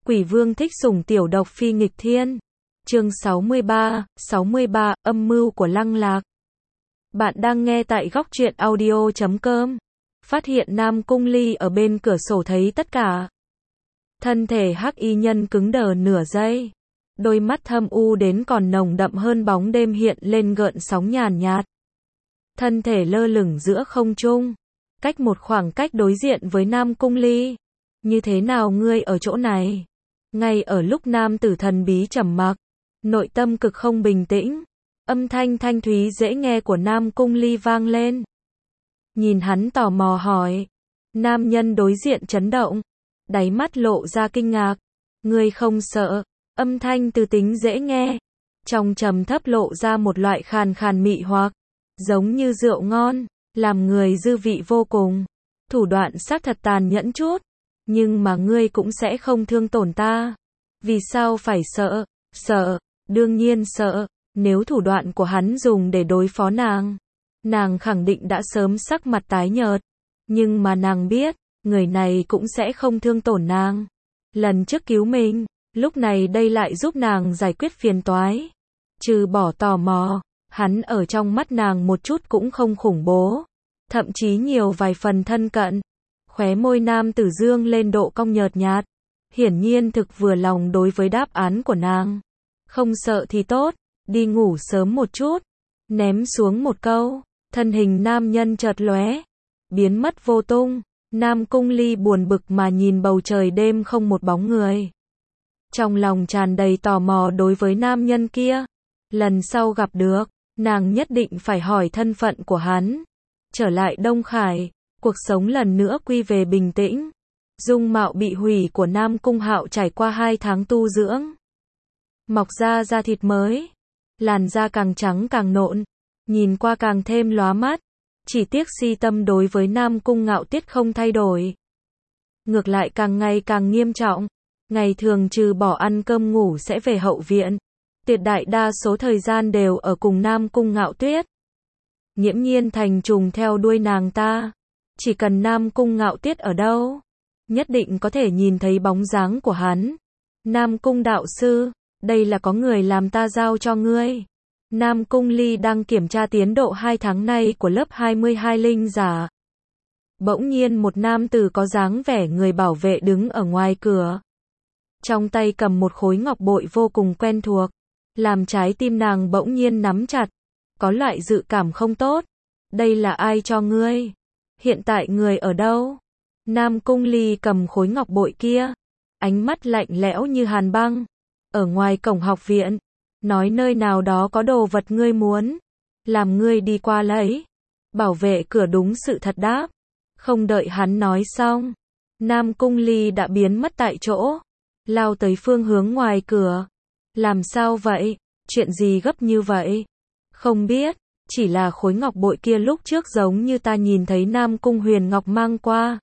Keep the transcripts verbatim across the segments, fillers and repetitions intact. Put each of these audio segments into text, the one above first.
Quỷ vương thích sủng tiểu độc phi nghịch thiên. Chương sáu mươi ba, sáu mươi ba, âm mưu của Lăng Lạc. Bạn đang nghe tại góc truyện audio chấm com. Phát hiện Nam Cung Ly ở bên cửa sổ thấy tất cả. Thân thể hắc y nhân cứng đờ nửa giây. Đôi mắt thâm u đến còn nồng đậm hơn bóng đêm hiện lên gợn sóng nhàn nhạt. Thân thể lơ lửng giữa không trung. Cách một khoảng cách đối diện với Nam Cung Ly. Như thế nào ngươi ở chỗ này? Ngay ở lúc nam tử thần bí trầm mặc, nội tâm cực không bình tĩnh, âm thanh thanh thúy dễ nghe của Nam Cung Ly vang lên. Nhìn hắn tò mò hỏi, nam nhân đối diện chấn động, đáy mắt lộ ra kinh ngạc. Ngươi không sợ? Âm thanh từ tính dễ nghe, trong trầm thấp lộ ra một loại khàn khàn mị hoặc, giống như rượu ngon, làm người dư vị vô cùng. Thủ đoạn xác thật tàn nhẫn chút, nhưng mà ngươi cũng sẽ không thương tổn ta. Vì sao phải sợ? Sợ, đương nhiên sợ. Nếu thủ đoạn của hắn dùng để đối phó nàng, nàng khẳng định đã sớm sắc mặt tái nhợt. Nhưng mà nàng biết, người này cũng sẽ không thương tổn nàng. Lần trước cứu mình, lúc này đây lại giúp nàng giải quyết phiền toái. Trừ bỏ tò mò, hắn ở trong mắt nàng một chút cũng không khủng bố, thậm chí nhiều vài phần thân cận. Khóe môi nam tử dương lên độ cong nhợt nhạt, hiển nhiên thực vừa lòng đối với đáp án của nàng. Không sợ thì tốt, đi ngủ sớm một chút. Ném xuống một câu, thân hình nam nhân chợt lóe, biến mất vô tung. Nam Cung Ly buồn bực mà nhìn bầu trời đêm không một bóng người. Trong lòng tràn đầy tò mò đối với nam nhân kia. Lần sau gặp được, nàng nhất định phải hỏi thân phận của hắn. Trở lại Đông Khải, cuộc sống lần nữa quy về bình tĩnh. Dung mạo bị hủy của Nam Cung Hạo trải qua hai tháng tu dưỡng, mọc ra da thịt mới, làn da càng trắng càng nộn, nhìn qua càng thêm lóa mắt. Chỉ tiếc si tâm đối với Nam Cung Ngạo Tiết không thay đổi, ngược lại càng ngày càng nghiêm trọng. Ngày thường trừ bỏ ăn cơm ngủ sẽ về hậu viện, tuyệt đại đa số thời gian đều ở cùng Nam Cung Ngạo Tuyết. Nghiễm nhiên thành trùng theo đuôi nàng ta. Chỉ cần Nam Cung Ngạo Tiết ở đâu, nhất định có thể nhìn thấy bóng dáng của hắn. Nam Cung đạo sư, đây là có người làm ta giao cho ngươi. Nam Cung Ly đang kiểm tra tiến độ hai tháng nay của lớp hai mươi hai linh giả. Bỗng nhiên một nam tử có dáng vẻ người bảo vệ đứng ở ngoài cửa. Trong tay cầm một khối ngọc bội vô cùng quen thuộc, làm trái tim nàng bỗng nhiên nắm chặt. Có loại dự cảm không tốt. Đây là ai cho ngươi? Hiện tại người ở đâu? Nam Cung Ly cầm khối ngọc bội kia, ánh mắt lạnh lẽo như hàn băng. Ở ngoài cổng học viện, nói nơi nào đó có đồ vật ngươi muốn, làm ngươi đi qua lấy. Bảo vệ cửa đúng sự thật đáp. Không đợi hắn nói xong, Nam Cung Ly đã biến mất tại chỗ, lao tới phương hướng ngoài cửa. Làm sao vậy? Chuyện gì gấp như vậy? Không biết, chỉ là khối ngọc bội kia lúc trước giống như ta nhìn thấy Nam Cung Huyền Ngọc mang qua.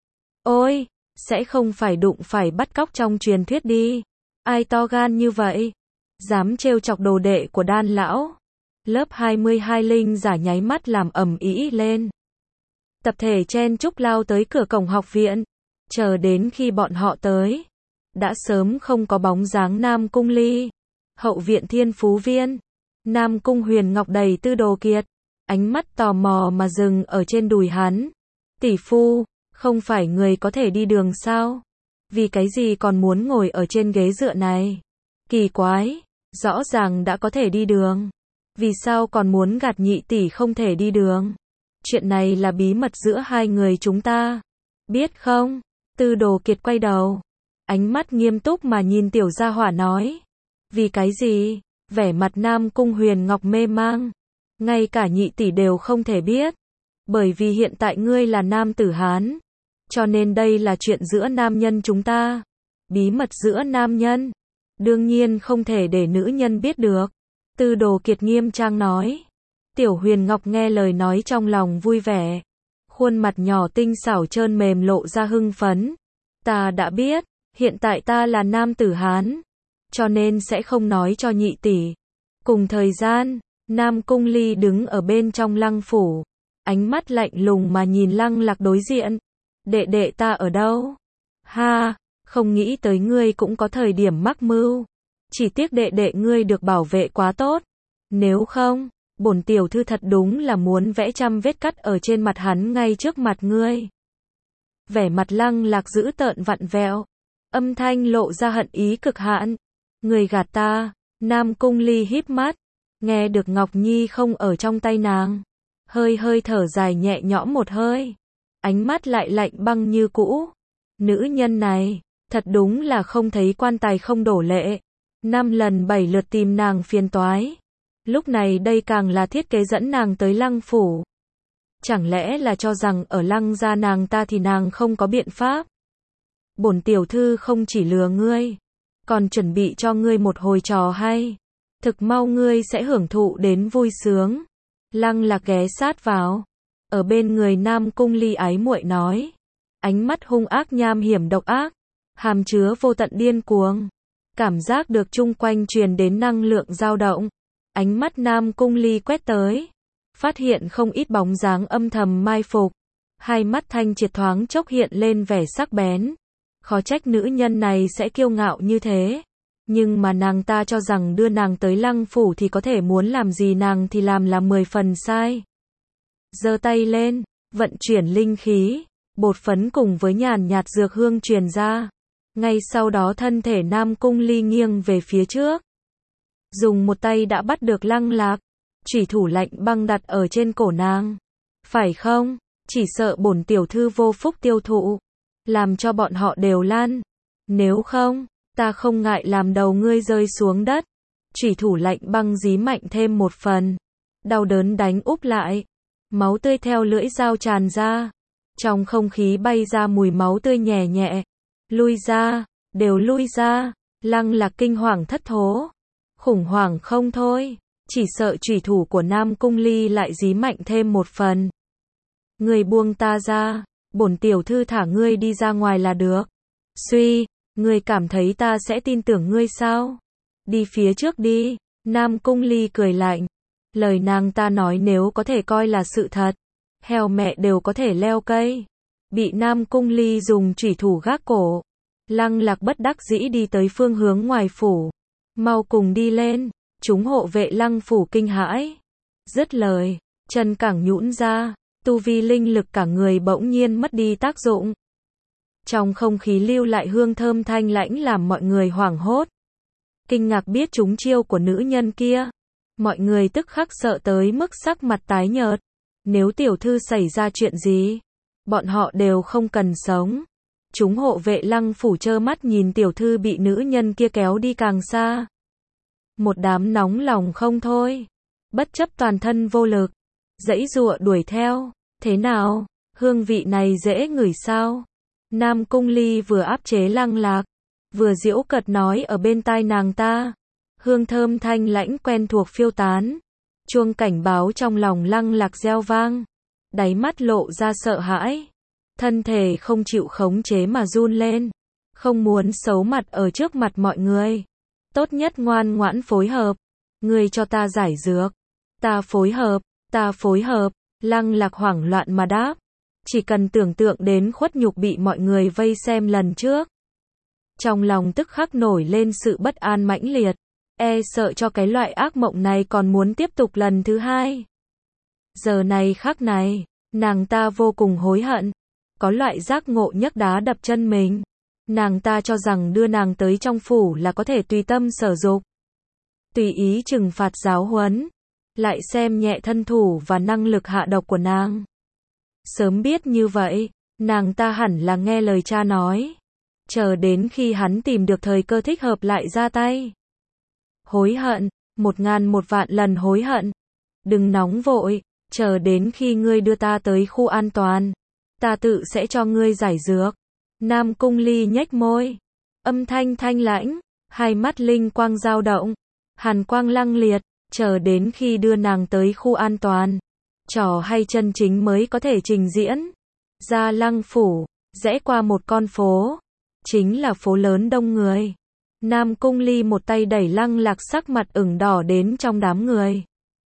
Ôi, sẽ không phải đụng phải bắt cóc trong truyền thuyết đi. Ai to gan như vậy? Dám trêu chọc đồ đệ của Đan lão. Lớp hai mươi hai linh giả nháy mắt làm ầm ĩ lên. Tập thể chen chúc lao tới cửa cổng học viện. Chờ đến khi bọn họ tới, đã sớm không có bóng dáng Nam Cung Ly. Hậu viện Thiên Phú Viên, Nam Cung Huyền Ngọc đầy tư đồ kiệt, ánh mắt tò mò mà dừng ở trên đùi hắn. Tỷ phu, không phải người có thể đi đường sao? Vì cái gì còn muốn ngồi ở trên ghế dựa này? Kỳ quái, rõ ràng đã có thể đi đường. Vì sao còn muốn gạt nhị tỷ không thể đi đường? Chuyện này là bí mật giữa hai người chúng ta. Biết không? Tư đồ kiệt quay đầu, ánh mắt nghiêm túc mà nhìn tiểu gia hỏa nói. Vì cái gì? Vẻ mặt Nam Cung Huyền Ngọc mê mang. Ngay cả nhị tỷ đều không thể biết. Bởi vì hiện tại ngươi là nam tử Hán. Cho nên đây là chuyện giữa nam nhân chúng ta. Bí mật giữa nam nhân. Đương nhiên không thể để nữ nhân biết được. Tư đồ kiệt nghiêm trang nói. Tiểu Huyền Ngọc nghe lời nói trong lòng vui vẻ. Khuôn mặt nhỏ tinh xảo trơn mềm lộ ra hưng phấn. Ta đã biết, hiện tại ta là nam tử Hán, cho nên sẽ không nói cho nhị tỷ. Cùng thời gian, Nam Cung Ly đứng ở bên trong lăng phủ, ánh mắt lạnh lùng mà nhìn Lăng Lạc đối diện. Đệ đệ ta ở đâu? Ha, Không nghĩ tới ngươi cũng có thời điểm mắc mưu. Chỉ tiếc đệ đệ ngươi được bảo vệ quá tốt. Nếu không, bổn tiểu thư thật đúng là muốn vẽ trăm vết cắt ở trên mặt hắn ngay trước mặt ngươi. Vẻ mặt Lăng Lạc dữ tợn vặn vẹo, âm thanh lộ ra hận ý cực hạn. Người gạt ta. Nam Cung Ly híp mắt, nghe được Ngọc Nhi không ở trong tay nàng, hơi hơi thở dài nhẹ nhõm một hơi, ánh mắt lại lạnh băng như cũ. Nữ nhân này, thật đúng là không thấy quan tài không đổ lệ, năm lần bảy lượt tìm nàng phiền toái. Lúc này đây càng là thiết kế dẫn nàng tới Lăng phủ. Chẳng lẽ là cho rằng ở Lăng gia nàng ta thì nàng không có biện pháp? Bổn tiểu thư không chỉ lừa ngươi, còn chuẩn bị cho ngươi một hồi trò hay. Thực mau ngươi sẽ hưởng thụ đến vui sướng. Lăng Lạc ghé sát vào, ở bên người Nam Cung Ly ái muội nói, ánh mắt hung ác nham hiểm độc ác, hàm chứa vô tận điên cuồng. Cảm giác được chung quanh truyền đến năng lượng dao động. Ánh mắt Nam Cung Ly quét tới, phát hiện không ít bóng dáng âm thầm mai phục. Hai mắt thanh triệt thoáng chốc hiện lên vẻ sắc bén. Khó trách nữ nhân này sẽ kiêu ngạo như thế. Nhưng mà nàng ta cho rằng đưa nàng tới Lăng phủ thì có thể muốn làm gì nàng thì làm là mười phần sai. Giơ tay lên, vận chuyển linh khí, bột phấn cùng với nhàn nhạt dược hương truyền ra. Ngay sau đó thân thể Nam Cung Ly nghiêng về phía trước, dùng một tay đã bắt được Lăng Lạc, chủy thủ lạnh băng đặt ở trên cổ nàng. Phải không? Chỉ sợ bổn tiểu thư vô phúc tiêu thụ, làm cho bọn họ đều lan. Nếu không, ta không ngại làm đầu ngươi rơi xuống đất. Chủy thủ lạnh băng dí mạnh thêm một phần, đau đớn đánh úp lại, máu tươi theo lưỡi dao tràn ra. Trong không khí bay ra mùi máu tươi nhẹ nhẹ. Lui ra, đều lui ra. Lăng Lạc kinh hoàng thất thố, khủng hoảng không thôi, chỉ sợ chủy thủ của Nam Cung Ly lại dí mạnh thêm một phần. Người buông ta ra, bổn tiểu thư thả ngươi đi ra ngoài là được. Suy, ngươi cảm thấy ta sẽ tin tưởng ngươi sao? Đi phía trước đi. Nam Cung Ly cười lạnh, lời nàng ta nói nếu có thể coi là sự thật, heo mẹ đều có thể leo cây. Bị Nam Cung Ly dùng chủy thủ gác cổ, Lăng Lạc bất đắc dĩ đi tới phương hướng ngoài phủ. Mau cùng đi lên. Chúng hộ vệ Lăng phủ kinh hãi. Dứt lời, chân cẳng nhũn ra, tu vi linh lực cả người bỗng nhiên mất đi tác dụng. Trong không khí lưu lại hương thơm thanh lãnh làm mọi người hoảng hốt. Kinh ngạc biết trúng chiêu của nữ nhân kia. Mọi người tức khắc sợ tới mức sắc mặt tái nhợt. Nếu tiểu thư xảy ra chuyện gì, bọn họ đều không cần sống. Chúng hộ vệ Lăng phủ trơ mắt nhìn tiểu thư bị nữ nhân kia kéo đi càng xa. Một đám nóng lòng không thôi, bất chấp toàn thân vô lực, giãy giụa đuổi theo. Thế nào, hương vị này dễ ngửi sao? Nam Cung Ly vừa áp chế Lăng Lạc, vừa giễu cợt nói ở bên tai nàng ta. Hương thơm thanh lãnh quen thuộc phiêu tán. Chuông cảnh báo trong lòng Lăng Lạc reo vang, đáy mắt lộ ra sợ hãi, thân thể không chịu khống chế mà run lên. Không muốn xấu mặt ở trước mặt mọi người, tốt nhất ngoan ngoãn phối hợp. Ngươi cho ta giải dược. Ta phối hợp, ta phối hợp. Lăng Lạc hoảng loạn mà đáp. Chỉ cần tưởng tượng đến khuất nhục bị mọi người vây xem lần trước, trong lòng tức khắc nổi lên sự bất an mãnh liệt, e sợ cho cái loại ác mộng này còn muốn tiếp tục lần thứ hai. Giờ này khắc này, nàng ta vô cùng hối hận, có loại giác ngộ nhấc đá đập chân mình. Nàng ta cho rằng đưa nàng tới trong phủ là có thể tùy tâm sở dục, tùy ý trừng phạt giáo huấn, lại xem nhẹ thân thủ và năng lực hạ độc của nàng. Sớm biết như vậy, nàng ta hẳn là nghe lời cha nói, chờ đến khi hắn tìm được thời cơ thích hợp lại ra tay. Hối hận, một ngàn một vạn lần hối hận. Đừng nóng vội, chờ đến khi ngươi đưa ta tới khu an toàn, ta tự sẽ cho ngươi giải dược. Nam Cung Ly nhếch môi, âm thanh thanh lãnh, hai mắt linh quang dao động, hàn quang lăng liệt, chờ đến khi đưa nàng tới khu an toàn, trò hay chân chính mới có thể trình diễn. Ra Lăng phủ, rẽ qua một con phố, chính là phố lớn đông người. Nam Cung Ly một tay đẩy Lăng Lạc sắc mặt ửng đỏ đến trong đám người,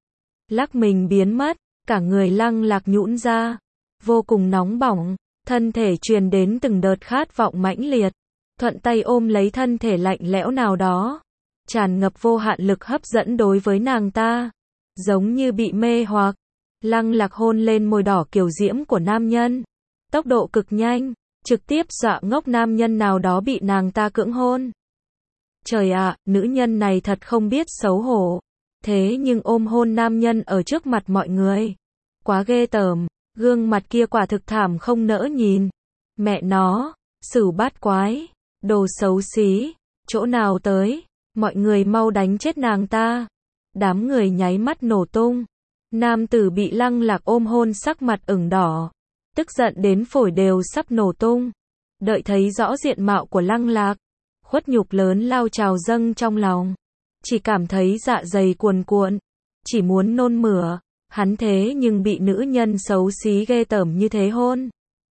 lắc mình biến mất, cả người Lăng Lạc nhũn ra, vô cùng nóng bỏng, thân thể truyền đến từng đợt khát vọng mãnh liệt. thuận tay ôm lấy thân thể lạnh lẽo nào đó, tràn ngập vô hạn lực hấp dẫn đối với nàng ta. Giống như bị mê hoặc, Lăng Lạc hôn lên môi đỏ kiều diễm của nam nhân. Tốc độ cực nhanh, trực tiếp dọa ngốc nam nhân nào đó bị nàng ta cưỡng hôn. Trời ạ, nữ nhân này thật không biết xấu hổ. Thế nhưng ôm hôn nam nhân ở trước mặt mọi người. Quá ghê tởm, gương mặt kia quả thực thảm không nỡ nhìn. Mẹ nó, xỉu bát quái, đồ xấu xí, chỗ nào tới, mọi người mau đánh chết nàng ta. Đám người nháy mắt nổ tung. Nam tử bị Lăng Lạc ôm hôn sắc mặt ửng đỏ, tức giận đến phổi đều sắp nổ tung. Đợi thấy rõ diện mạo của Lăng Lạc, khuất nhục lớn lao trào dâng trong lòng. Chỉ cảm thấy dạ dày cuồn cuộn, chỉ muốn nôn mửa. Hắn thế nhưng bị nữ nhân xấu xí ghê tởm như thế hôn.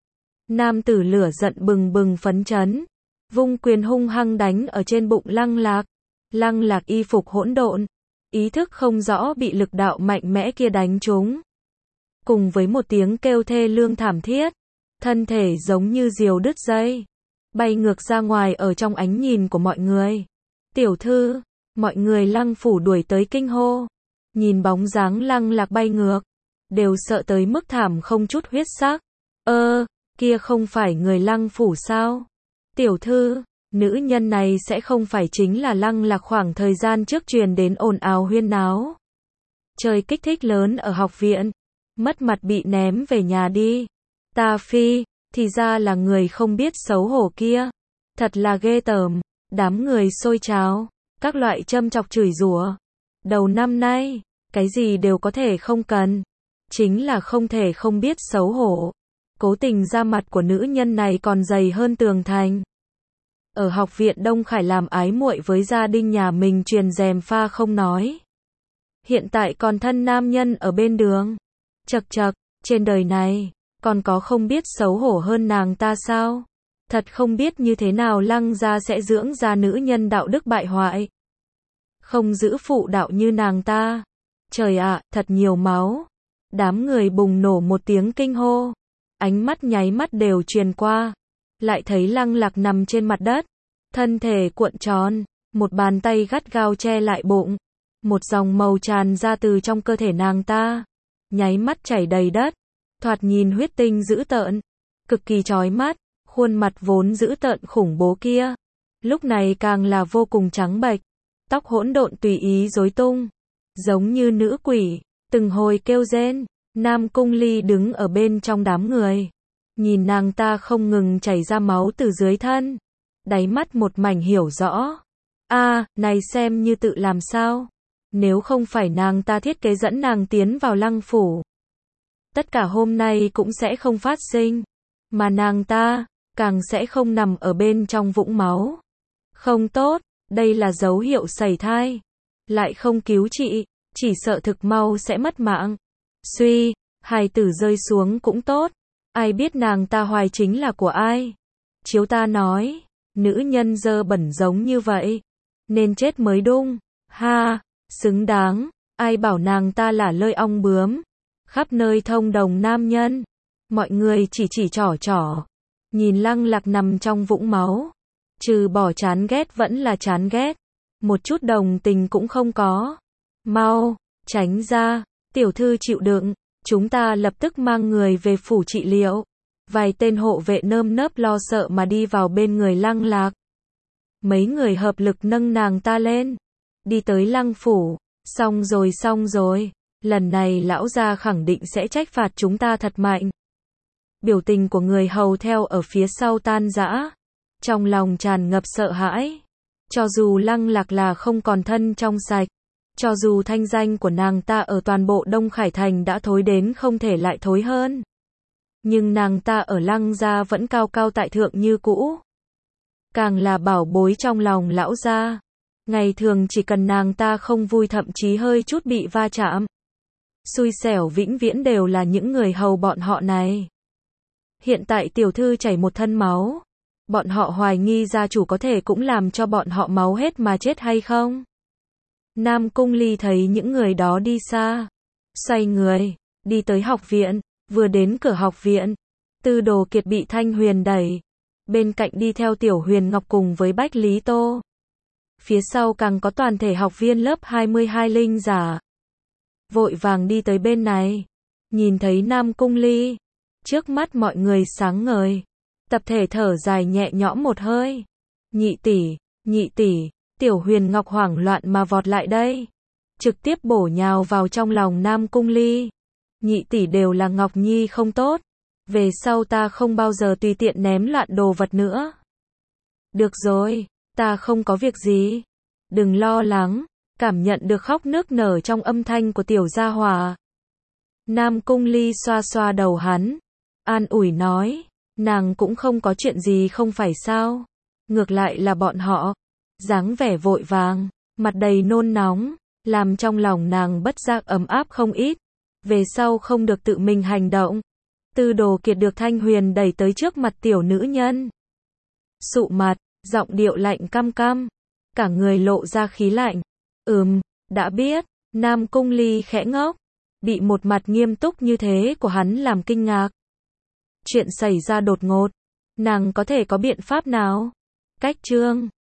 Nam tử lửa giận bừng bừng phấn chấn, vung quyền hung hăng đánh ở trên bụng Lăng Lạc. Lăng Lạc y phục hỗn độn, ý thức không rõ bị lực đạo mạnh mẽ kia đánh trúng. Cùng với một tiếng kêu thê lương thảm thiết, thân thể giống như diều đứt dây, bay ngược ra ngoài ở trong ánh nhìn của mọi người. Tiểu thư, mọi người Lăng phủ đuổi tới kinh hô. Nhìn bóng dáng Lăng Lạc bay ngược, đều sợ tới mức thảm không chút huyết sắc. Ơ, kia không phải người Lăng phủ sao? Tiểu thư, nữ nhân này sẽ không phải chính là Lăng Lạc khoảng thời gian trước truyền đến ồn ào huyên náo. Chơi kích thích lớn ở học viện, mất mặt bị ném về nhà đi. Ta phi, thì ra là người không biết xấu hổ kia. Thật là ghê tởm, đám người xôi trào, các loại châm chọc chửi rủa. Đầu năm nay, cái gì đều có thể không cần, chính là không thể không biết xấu hổ. Cố tình da mặt của nữ nhân này còn dày hơn tường thành. Ở học viện Đông Khải làm ái muội với gia đình nhà mình truyền gièm pha không nói. Hiện tại còn thân nam nhân ở bên đường. Chậc chậc, trên đời này, còn có không biết xấu hổ hơn nàng ta sao? Thật không biết như thế nào Lăng gia sẽ dưỡng ra nữ nhân đạo đức bại hoại. Không giữ phụ đạo như nàng ta. Trời ạ, thật nhiều máu. Đám người bùng nổ một tiếng kinh hô. Ánh mắt nháy mắt đều truyền qua. Lại thấy Lăng Lạc nằm trên mặt đất. Thân thể cuộn tròn. Một bàn tay gắt gao che lại bụng. Một dòng màu tràn ra từ trong cơ thể nàng ta. Nháy mắt chảy đầy đất. Thoạt nhìn huyết tinh dữ tợn. Cực kỳ chói mắt. Khuôn mặt vốn dữ tợn khủng bố kia. Lúc này càng là vô cùng trắng bệch. Tóc hỗn độn tùy ý rối tung. Giống như nữ quỷ. Từng hồi kêu rên. Nam Cung Ly đứng ở bên trong đám người. Nhìn nàng ta không ngừng chảy ra máu từ dưới thân. Đáy mắt một mảnh hiểu rõ. A, này xem như tự làm sao. Nếu không phải nàng ta thiết kế dẫn nàng tiến vào Lăng phủ. Tất cả hôm nay cũng sẽ không phát sinh. Mà nàng ta, càng sẽ không nằm ở bên trong vũng máu. Không tốt, đây là dấu hiệu sẩy thai. Lại không cứu trị, chỉ sợ thực mau sẽ mất mạng. Suy, hài tử rơi xuống cũng tốt. Ai biết nàng ta hoài chính là của ai? Chiếu ta nói, nữ nhân dơ bẩn giống như vậy. Nên chết mới đúng. Ha, xứng đáng. Ai bảo nàng ta là lơi ong bướm. Khắp nơi thông đồng nam nhân. Mọi người chỉ chỉ trỏ trỏ. Nhìn Lăng Lạc nằm trong vũng máu. Trừ bỏ chán ghét vẫn là chán ghét. Một chút đồng tình cũng không có. Mau, tránh ra. Tiểu thư chịu đựng. Chúng ta lập tức mang người về phủ trị liệu. Vài tên hộ vệ nơm nớp lo sợ mà đi vào bên người Lăng Lạc. Mấy người hợp lực nâng nàng ta lên. Đi tới Lăng phủ. Xong rồi xong rồi. Lần này lão gia khẳng định sẽ trách phạt chúng ta thật mạnh. Biểu tình của người hầu theo ở phía sau tan rã. Trong lòng tràn ngập sợ hãi. Cho dù Lăng Lạc là không còn thân trong sạch. Cho dù thanh danh của nàng ta ở toàn bộ Đông Khải Thành đã thối đến không thể lại thối hơn. Nhưng nàng ta ở Lăng gia vẫn cao cao tại thượng như cũ. Càng là bảo bối trong lòng lão gia. Ngày thường chỉ cần nàng ta không vui thậm chí hơi chút bị va chạm. Xui xẻo vĩnh viễn đều là những người hầu bọn họ này. Hiện tại tiểu thư chảy một thân máu. Bọn họ hoài nghi gia chủ có thể cũng làm cho bọn họ máu hết mà chết hay không? Nam Cung Ly thấy những người đó đi xa. Xoay người, đi tới học viện. Vừa đến cửa học viện. Tư Đồ Kiệt bị Thanh Huyền đẩy. bên cạnh đi theo Tiểu Huyền Ngọc cùng với Bách Lý Tô. Phía sau càng có toàn thể học viên lớp hai mươi hai linh giả. Vội vàng đi tới bên này, nhìn thấy Nam Cung Ly, trước mắt mọi người sáng ngời, tập thể thở dài nhẹ nhõm một hơi. Nhị tỷ, nhị tỷ, Tiểu Huyền Ngọc hoảng loạn mà vọt lại đây, trực tiếp bổ nhào vào trong lòng Nam Cung Ly. Nhị tỷ đều là Ngọc Nhi không tốt, về sau ta không bao giờ tùy tiện ném loạn đồ vật nữa. Được rồi, ta không có việc gì, đừng lo lắng, cảm nhận được khóc nức nở trong âm thanh của tiểu gia hỏa. Nam Cung Ly xoa xoa đầu hắn, an ủi nói, nàng cũng không có chuyện gì không phải sao, ngược lại là bọn họ, dáng vẻ vội vàng, mặt đầy nôn nóng, làm trong lòng nàng bất giác ấm áp không ít, về sau không được tự mình hành động. Tư Đồ Kiệt được Thanh Huyền đẩy tới trước mặt tiểu nữ nhân. Sụ mặt, giọng điệu lạnh căm căm, cả người lộ ra khí lạnh. Ừm, đã biết. Nam Cung Ly khẽ ngốc, bị một mặt nghiêm túc như thế của hắn làm kinh ngạc. Chuyện xảy ra đột ngột, nàng có thể có biện pháp nào? Cách chương